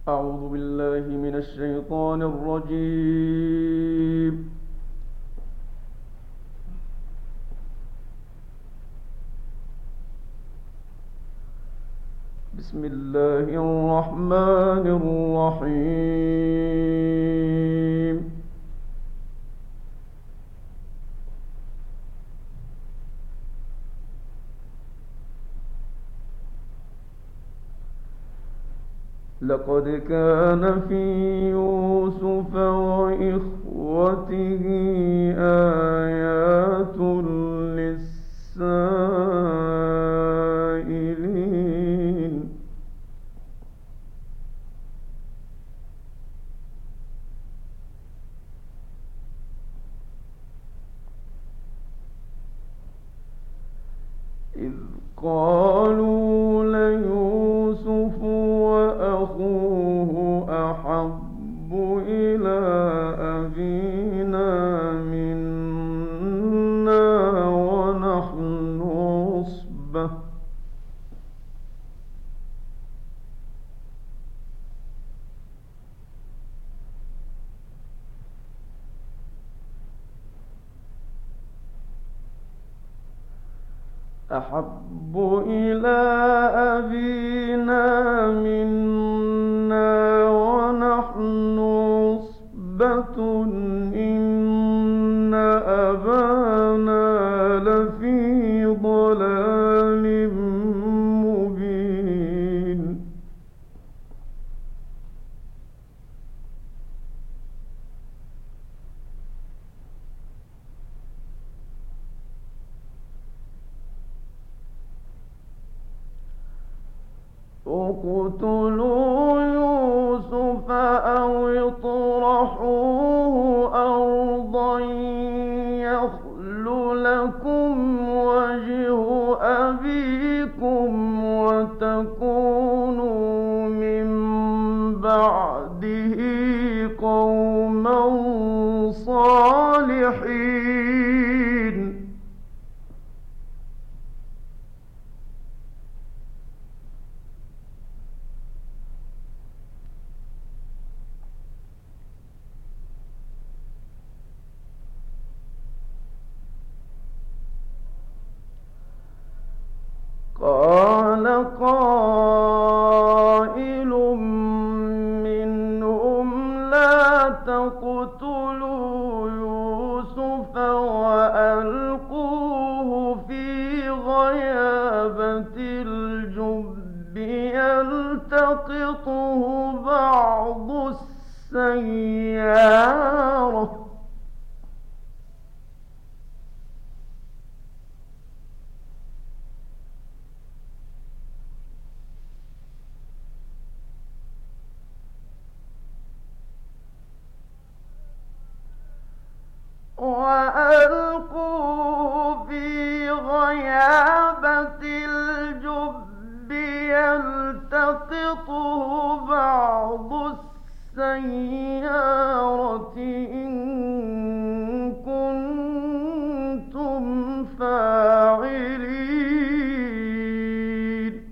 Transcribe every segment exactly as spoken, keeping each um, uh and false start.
أعوذ بالله من الشيطان الرجيم. بسم الله الرحمن الرحيم. لقد كان في يوسف وإخوته آيات للسائلين. إذ قالوا ليوسف وأخوه أحب إلى أبينا منا ونحن عصبة أحب إلى أبينا منا ونحن عصبة إن أبانا لفي ضلال مبين. اقتلوا يوسف أو اطرحوه أرضا يخل لكم وجه أبيكم وتكونوا من بعده قوما صالحين. قال قائل منهم لا تقتلوا يوسف وألقوه في غيابة الجب يلتقطه بعض السيارة وألقوا في غيابة الجب يلتقطه بعض السيارة إن كنتم فاعلين.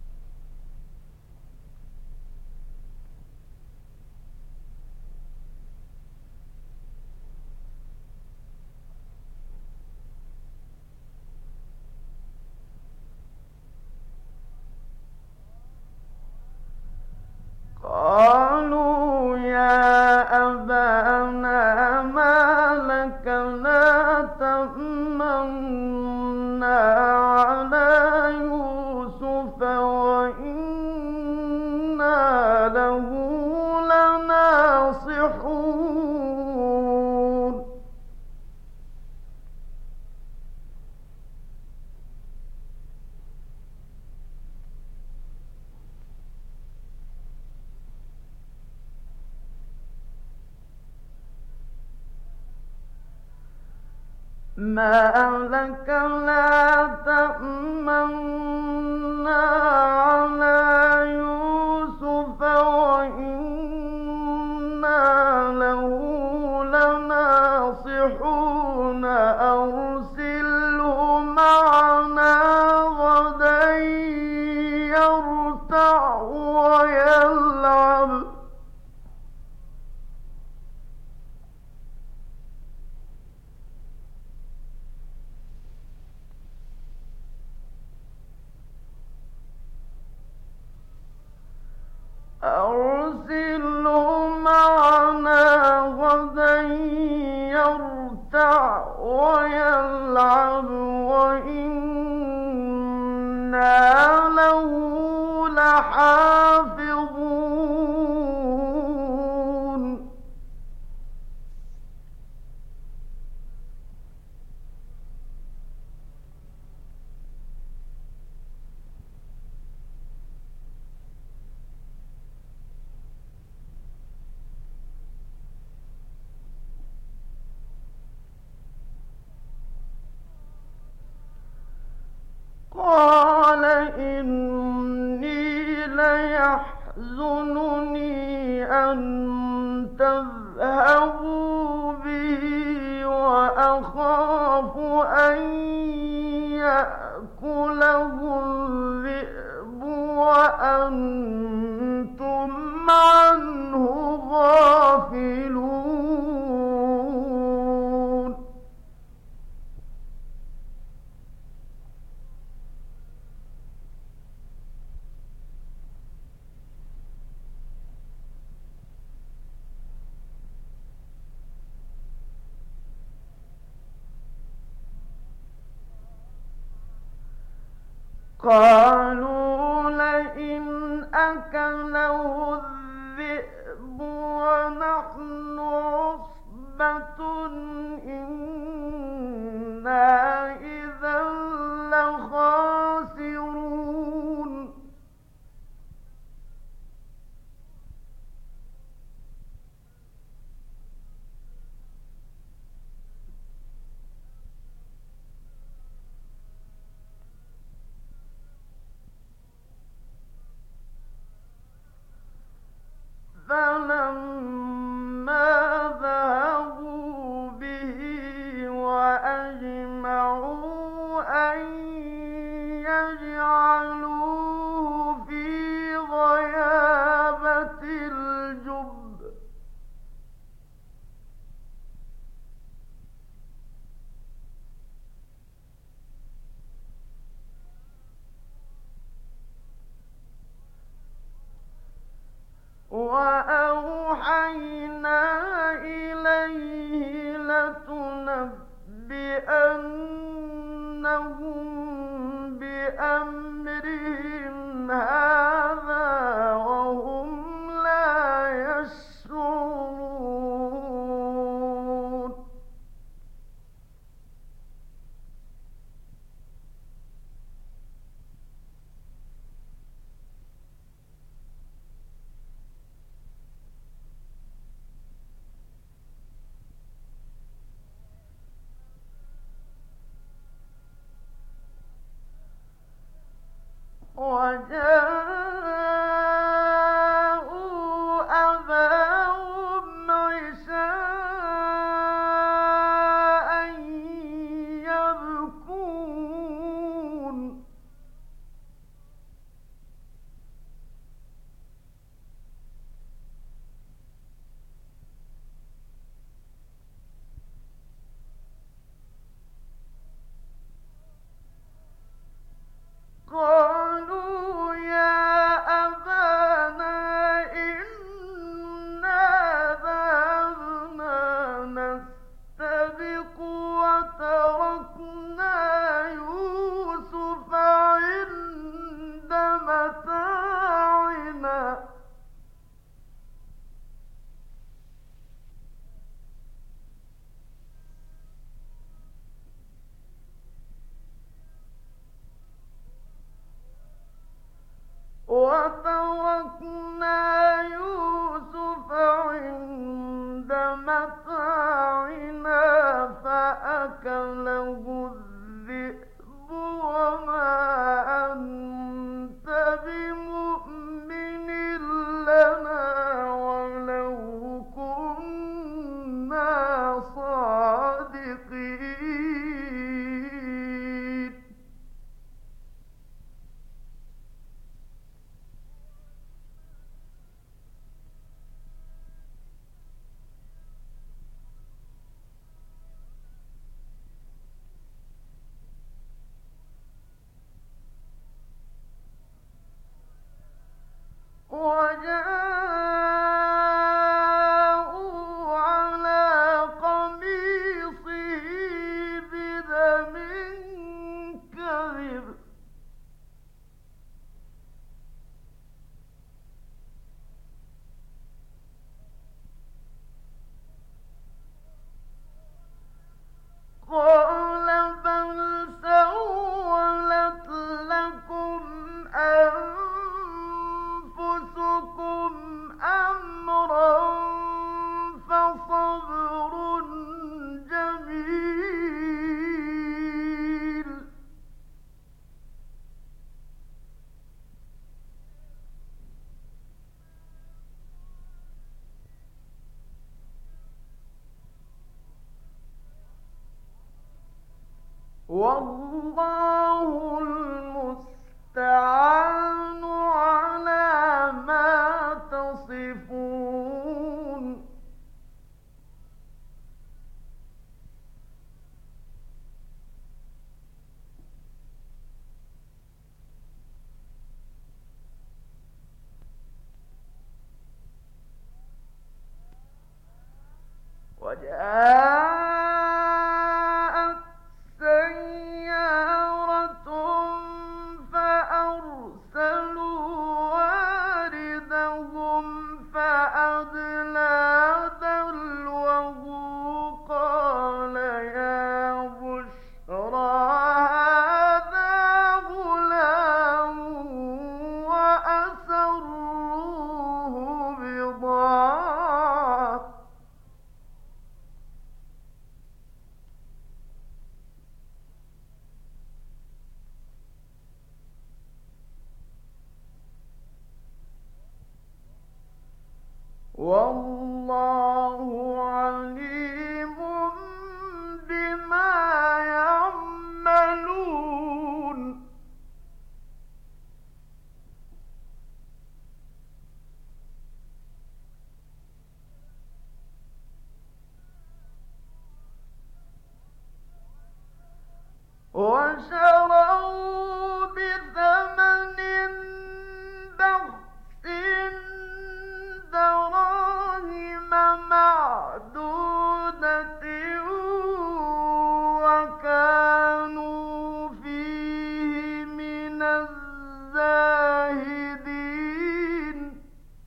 قالوا يا أبانا ما لك لا تأمنا على يوسف وإنا له لناصحون. ما لك لا تأمنا على يوسف وإنا له لناصحون. أرسله معنا غدا يرتع ويلعب له لحافظون قال إني ليحزنني أن تذهبوا به وأخاف أن يأكله الذئب وأنتم عنه غافلون قالوا لئن أكله الذئب ونحن عصبة إنا إذا لخاسرون فلما ذهبوا به وأجمعوا أن يجعلوه في غيابة الجب وأوحينا إليه لتنبئنهم بأمرهم هذا وهم لا يشعرون وجاءوا أباهم عشاء يبكون قالوا يا والله المستعان على ما تصفون وجاءت سيارة فأرسلوا واردهم فأدلى دلوه قال يا بشرى هذا غلام وأسروه بضاعة والله عليم بما يعملون وشروا بثمن بخس دراهم معدودة وكانوا فيه من الزاهدين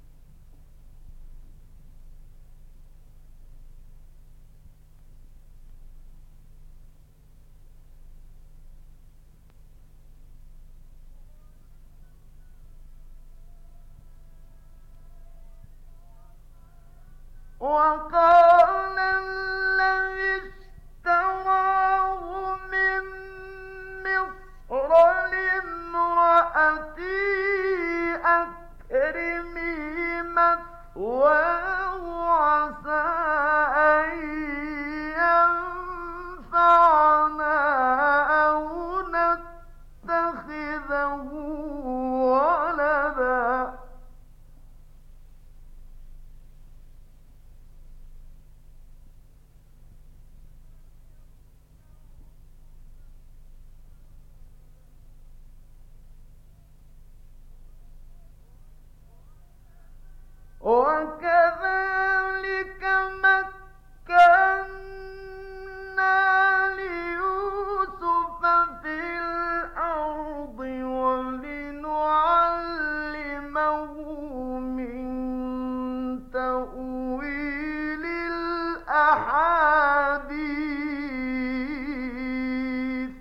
وقال الذي اشتراه من مصر لامرأته أكرمي مثواه عسى أن ينفعنا أو نتخذه ولدا وكذلك مكنا ليوسف في الأرض ولنعلمه من تأويل الأحاديث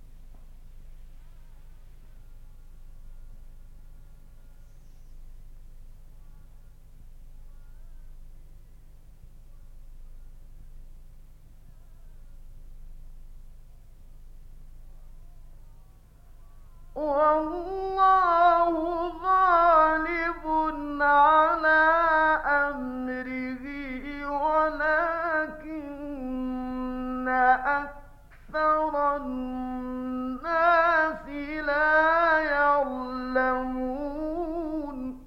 والله غالب على أمره ولكن أكثر الناس لا يعلمون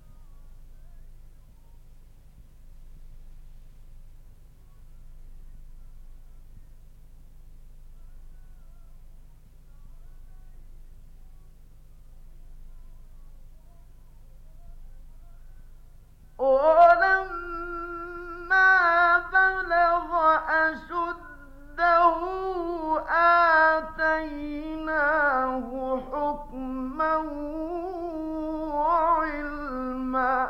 ولما بلغ أشده آتيناه حكما وعلما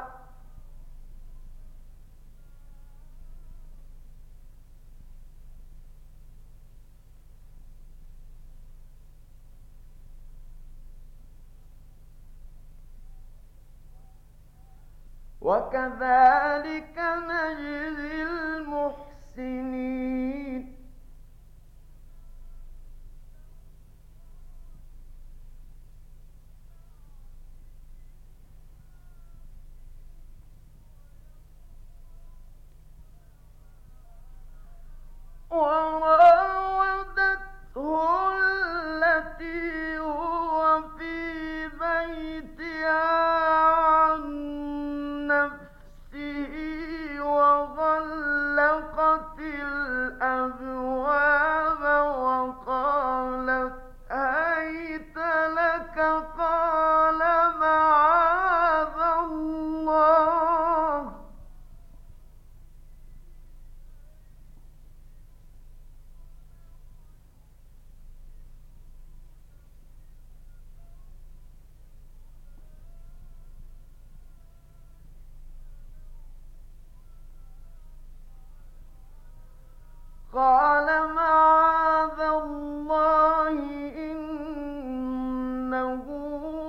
وكذلك نجزي المحسنين وراودته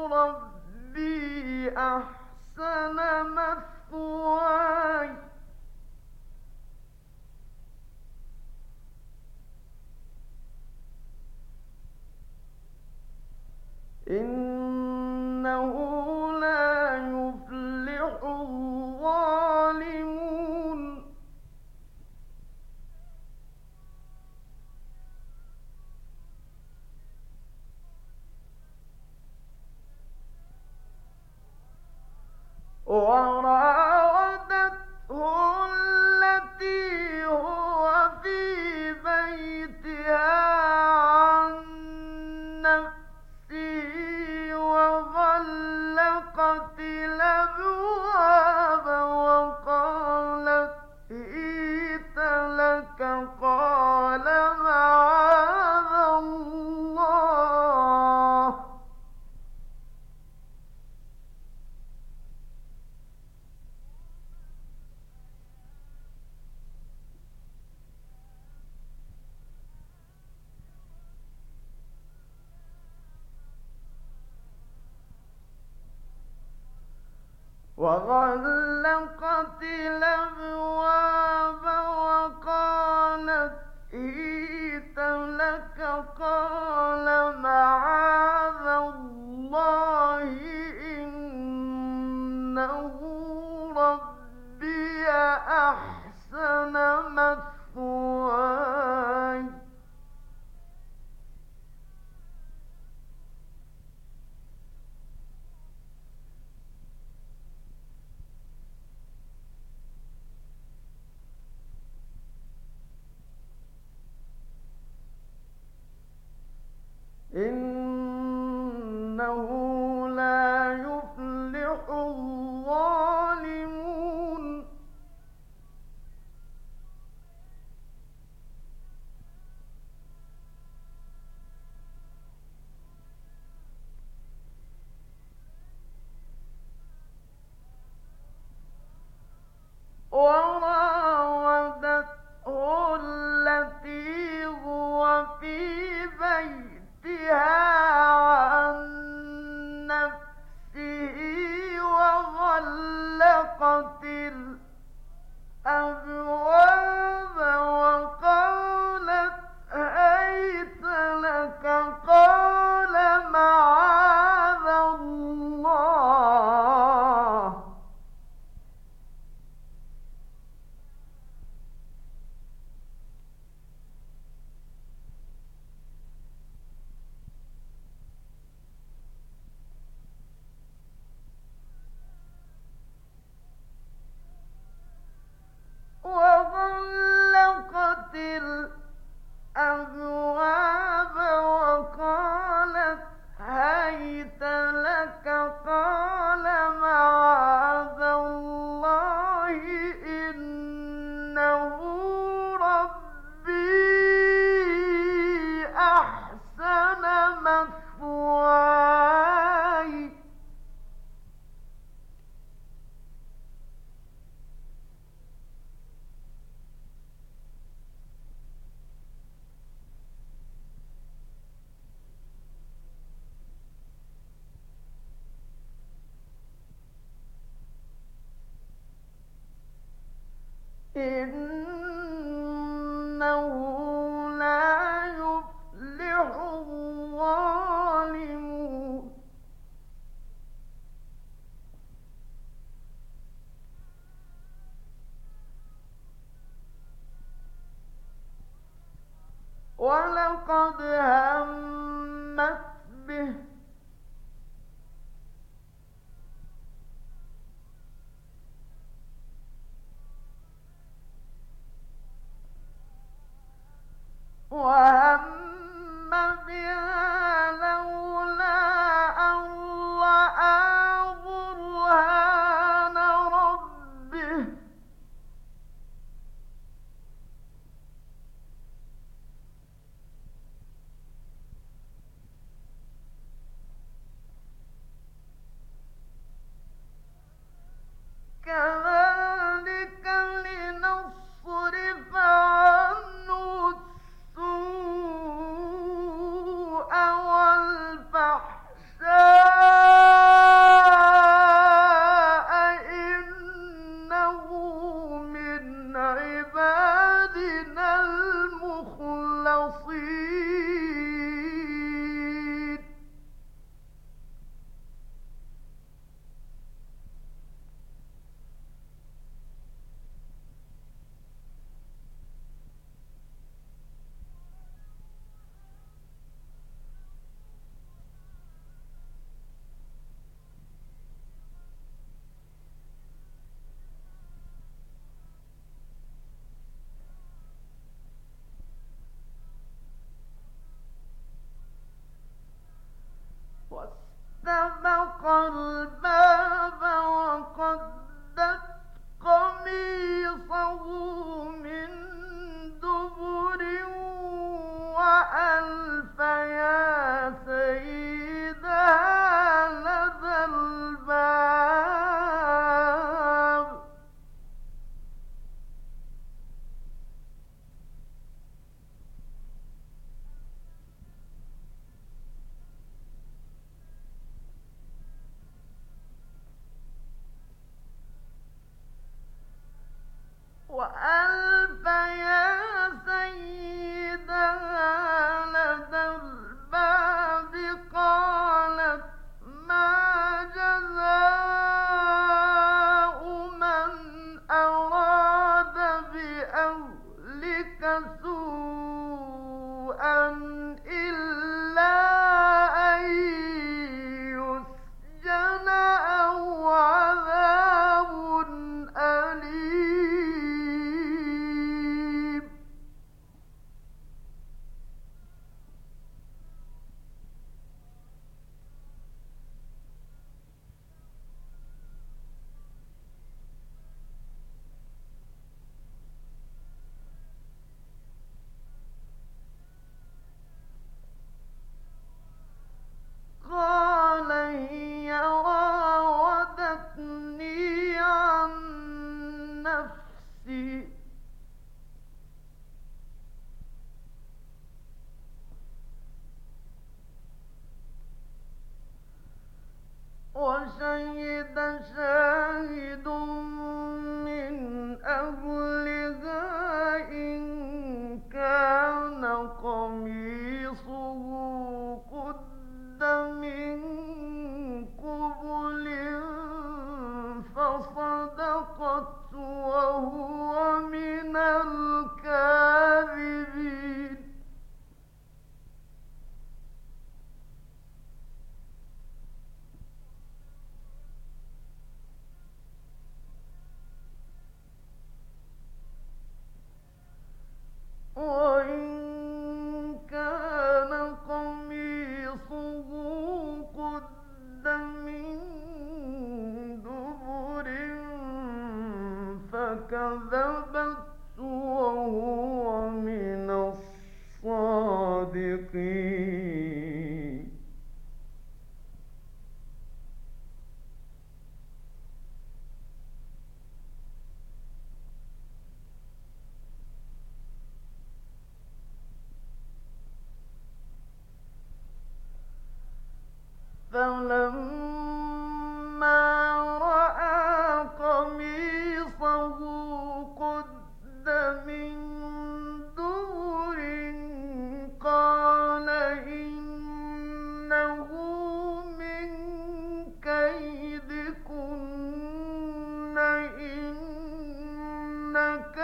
ربي أحسن مثواي إنه لا يفلح الظالمون وراودته التي هو في بيتها عن نفسه وغلقت الأبواب وقالت هيت لك قال معاذ الله وغلقت الأبواب وقالت هيت لك قال معاذ الله إنه ربي أحسن مثواي إنه لا يفلح الظالمون وراودته التي هو في بيتها عن نفسه وغلقت الأبواب وقالت هيت لك قال معاذ الله وغلقت الأبواب وقالت هيت لك قال معاذ الله إنه ربي أحسن مثواي إنه لا يفلح الظالمون ولقد همت به وهم بها لولا أن رأى برهان ربه كذلك لنصرف عنه السوء الباب وقدت قميصه من دبر وألف يا سيدها لدى الباب. وألف يا سيدها لدى الباب قالت ما جزاء من أراد بأهلك سوءا إلا أن يسجن أو عذاب أليم. قال هي راودتني عن نفسي وشهد شاهد من أهلها إن كان قميصه قد من قبل فصدقت وهو من الكاذبين. وإن كان قميصه قد من دبر فكذبت وهو من الصادقين. فلما رأى قميصه قد من دبر قال إنه من كيدكن إن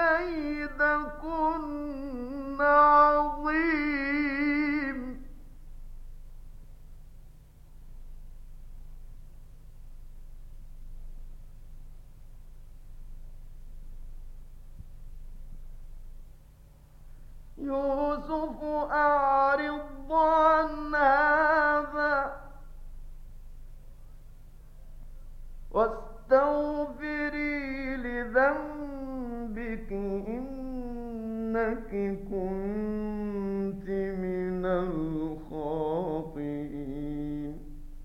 كيدكن عظيم. يوسف أعرض عن هذا واستغفري لذنبك إنك كنت من الخاطئين.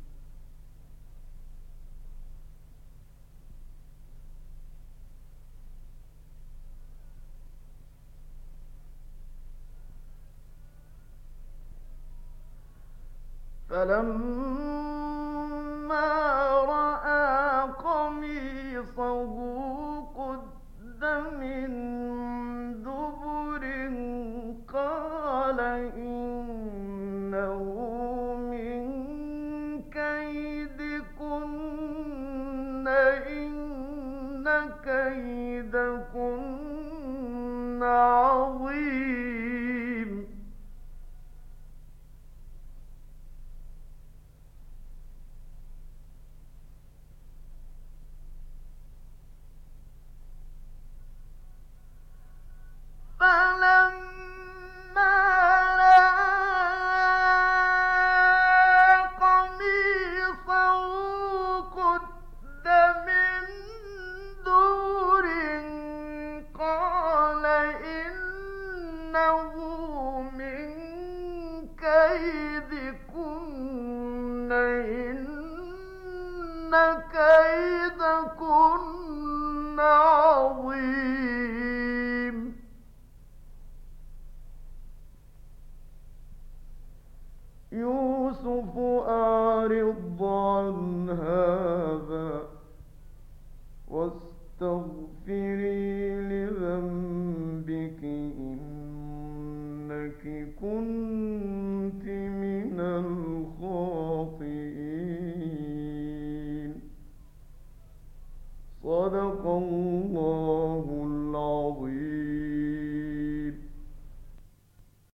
فلما رأى قميصه قد من دبر قال إنه من كيدكن إن كيدكن عظيم. كيدكن عظيم يوسف أعرض عن هذا واستغفري لذنبك إنك كنت